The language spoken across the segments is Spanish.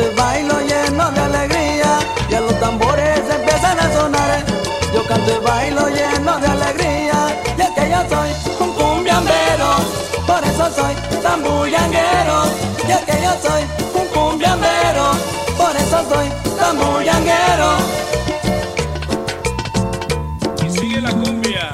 canto y bailo lleno de alegría, y a los tambores empiezan a sonar. Yo canto y bailo lleno de alegría, y es que yo soy un cumbiambero, por eso soy tan bullanguero. Y es que yo soy un cumbiambero, por eso soy tan bullanguero. Y sigue la cumbia.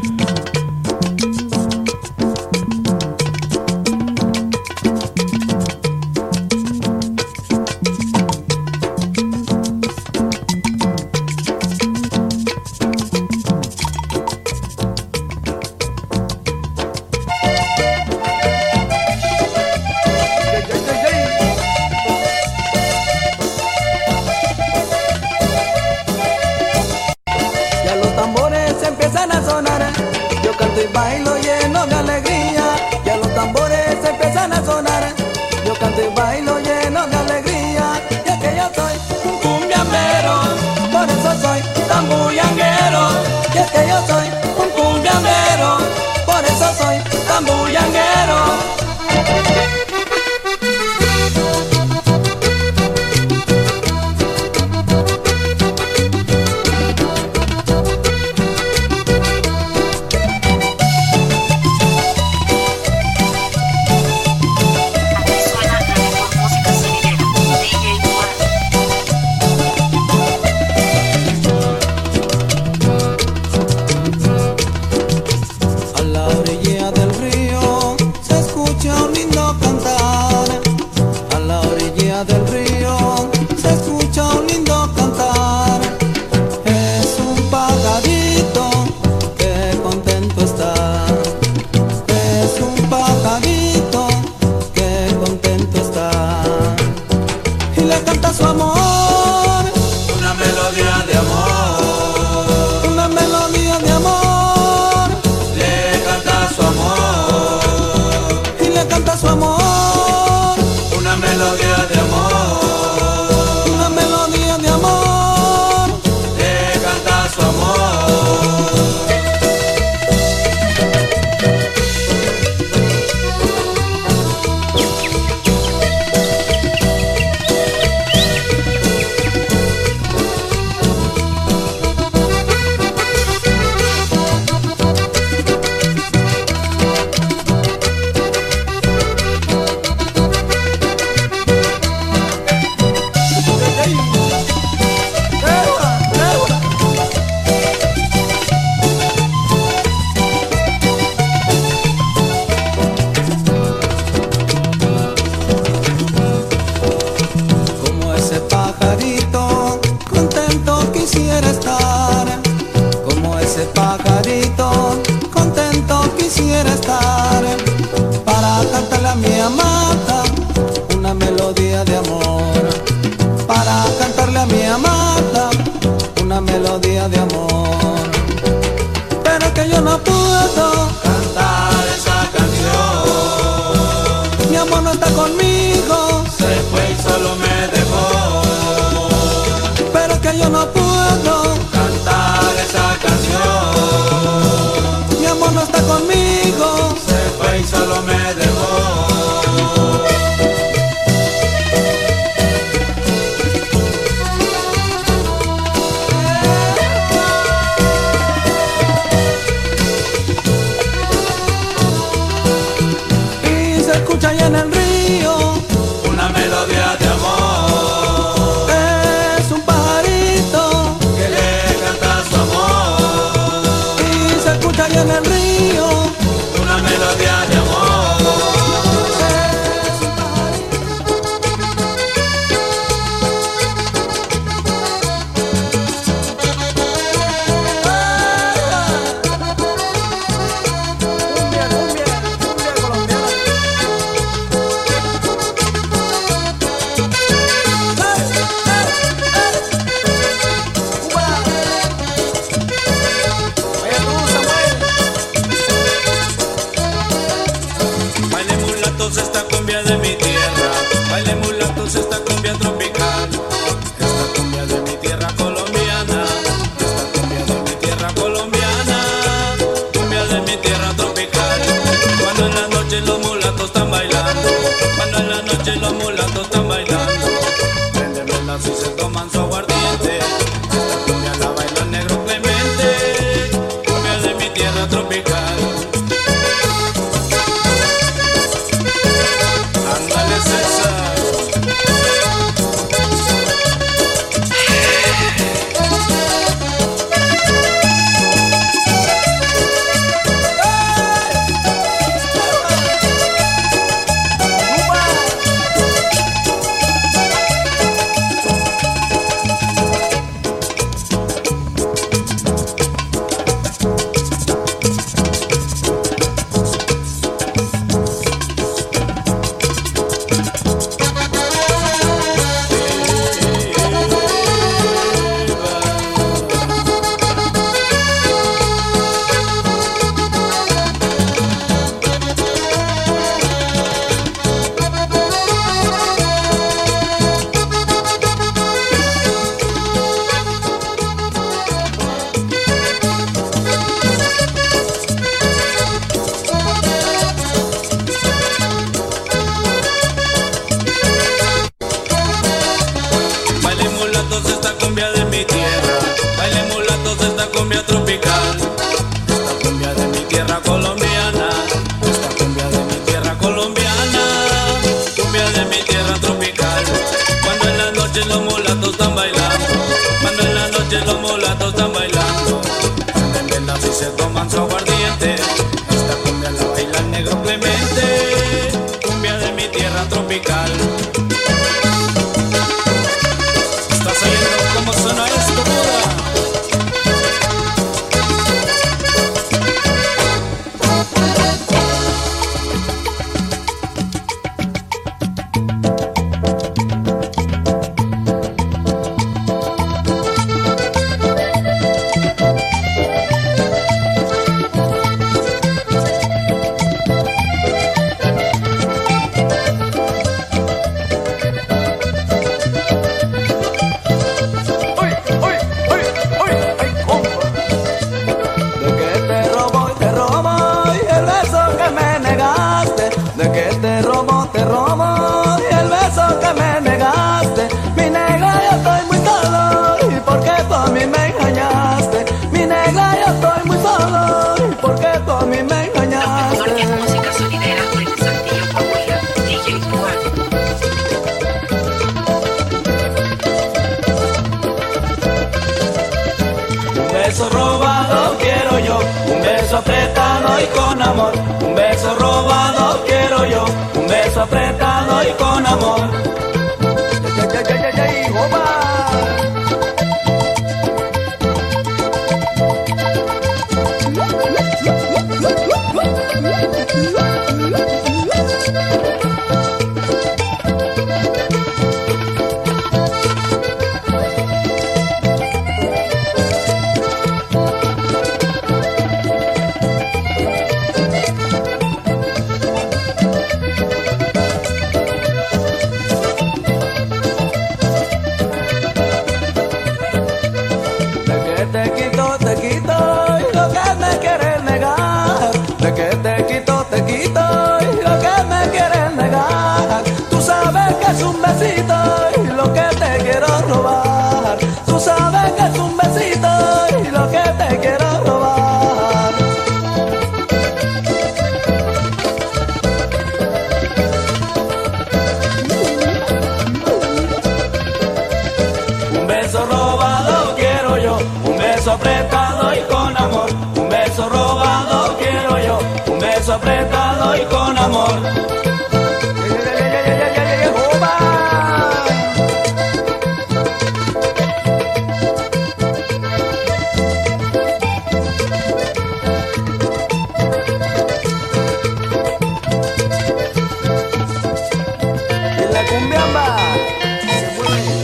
Empiezan a sonar, yo canto y bailo lleno de alegría, y a los tambores empiezan a sonar, yo canto y bailo lleno de alegría, y es que yo soy un cumbiambero, por eso soy tan bullanguero. Y es que yo soy un cumbiambero, por eso soy tan bullanguero. Del río se escucha un lindo cantar, es un pajarito que contento está, es un pajarito que contento está, y le canta su amor, una melodía de amor, una melodía de amor, le canta su amor, y le canta su amor, una melodía de amor. Pajarito, contento quisiera estar, para cantarle a mi amada una melodía de amor, para cantarle a mi amada una melodía de amor. Pero que yo no puedo cantar esa canción, mi amor no está conmigo, se fue y solo me dejó. Pero que yo no puedo cantar esa canción, mi amor no está conmigo, se fue y solo me dejó. Y se escucha allá en el río una melodía de amor, es un pajarito que le canta su amor. Y se escucha allá en el río una melodía de amor. Esta cumbia de mi tierra, baile mulatos esta cumbia tropical, esta cumbia de mi tierra colombiana, esta cumbia de mi tierra colombiana, cumbia de mi tierra tropical. Cuando en la noche los mulatos están bailando, cuando en la noche los mulatos están bailando, Pedro Clemente, cumbia de mi tierra tropical. ¿Estás oyendo cómo suena esto, Buda? Robado quiero yo, un beso apretado y con amor. Un beso robado quiero yo, un beso apretado y con amor. Apretado y con amor, un beso robado quiero yo, un beso apretado y con amor. La cumbiamba se mueve.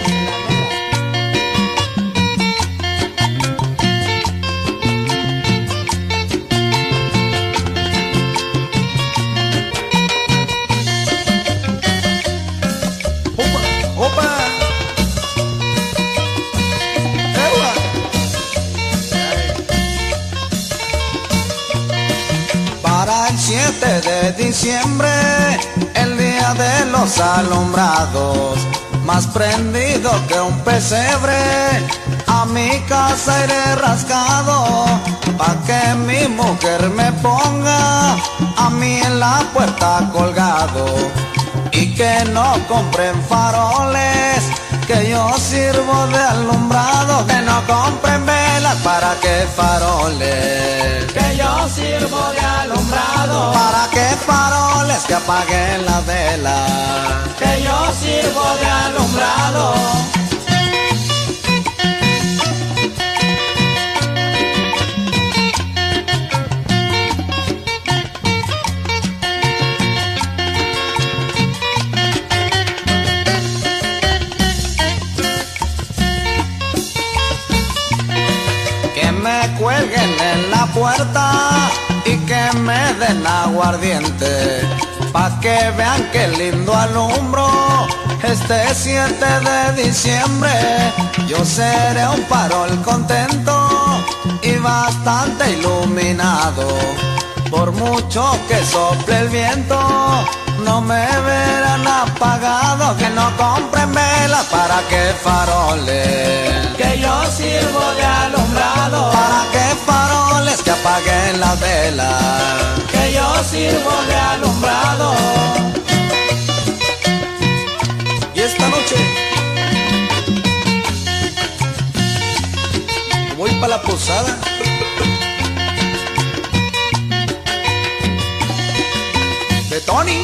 Para el 7 de diciembre, el día de los alumbrados, más prendido que un pesebre, a mi casa iré rascado, pa' que mi mujer me ponga a mí en la puerta colgado, y que no compren faroles, que yo sirvo de alumbrado. Que no compren velas, para que faroles, que yo sirvo de alumbrado. para que faroles, que apaguen la vela, Que yo sirvo de alumbrado. que me cuelguen en la puerta y que me den aguardiente, pa' que vean qué lindo alumbro este 7 de diciembre. Yo seré un farol contento y bastante iluminado, por mucho que sople el viento, no me verán apagado. Que no compren velas, para que faroles, Que yo sirvo de alumbrado. para que faroles, que apaguen la vela, Que yo sirvo de alumbrado. y esta noche voy pa' la posada. Tony.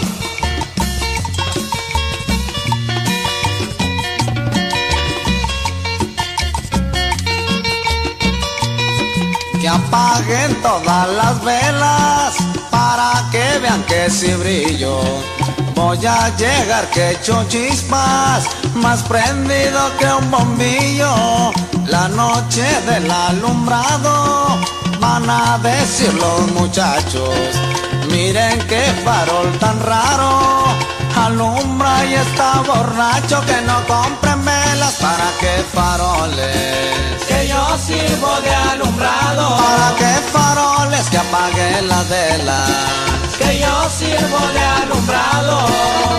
Que apaguen todas las velas para que vean que sí brillo. Voy a llegar que echo chispas, más prendido que un bombillo. La noche del alumbrado, van a decir los muchachos, miren qué farol tan raro, alumbra y está borracho, que no compren velas, ¿para qué faroles? Que yo sirvo de alumbrado. ¿Para qué faroles? Que apaguen las velas. Que yo sirvo de alumbrado.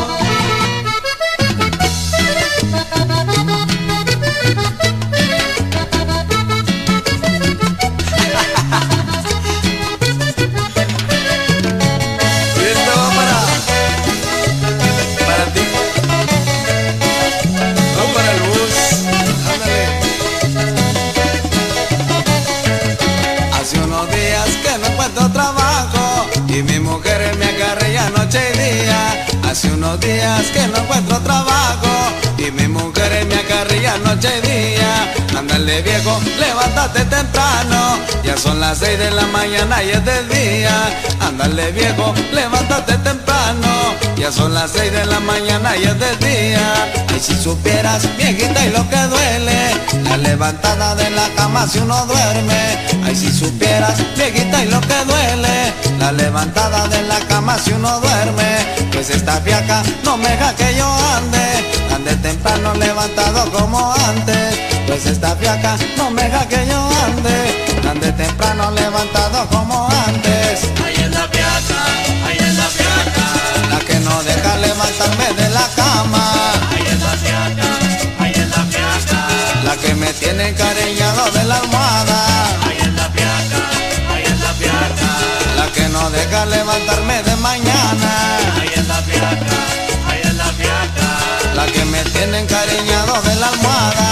Hace unos días que no encuentro trabajo y mi mujer me acarrea noche y día. Ándale viejo, levántate temprano, ya son las 6 de la mañana y es de día. Ándale viejo, levántate temprano, ya son las 6 de la mañana y es de día. Ay, si supieras, viejita, y lo que duele, la levantada de la cama si uno duerme. Ay, si supieras, viejita, y lo que duele, la levantada de la cama si uno duerme. Pues esta fiaca no me deja que yo ande temprano levantado como antes. Pues esta fiaca no me deja que yo ande temprano levantado como antes. Ahí es la fiaca, ahí es la fiaca, la que no deja levantarme de la cama. ahí es la fiaca, ahí es la fiaca, La que me tiene encariñado de la almohada. ahí es la fiaca, ahí es la fiaca, La que no deja levantarme de mañana. ahí es la fiaca, ahí es la fiaca. La que me tiene encariñado de la almohada.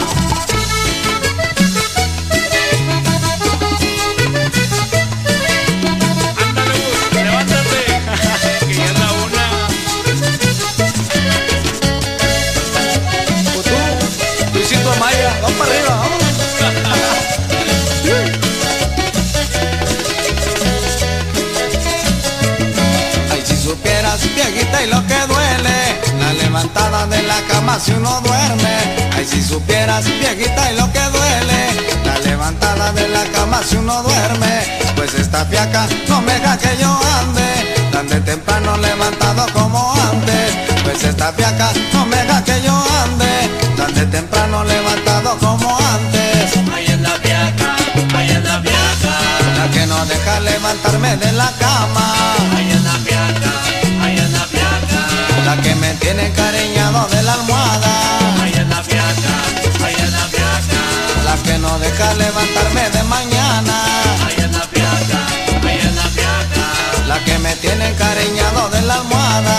Ándale, levántate, que ya es la una. Pues tú, Luisito Amaya, vamos para arriba, vamos. Ay, si supieras, viejita, y lo que duele, la levantada de la cama si uno duerme. Ay, si supieras, viejita, y lo que duele, la levantada de la cama si uno duerme. Pues esta fiaca no me deja que yo ande temprano levantado como antes. Pues esta fiaca no me deja que yo ande temprano levantado como antes. Ahí es la fiaca, ahí es la fiaca, La que no deja levantarme de la cama. ahí es la fiaca, ahí es la fiaca, La que me tiene encariñado de la almohada. ahí es la fiaca, ahí es la fiaca, La que no deja levantarme de mañana. ahí es la fiaca, ahí es la fiaca, La que me tiene encariñado de la almohada.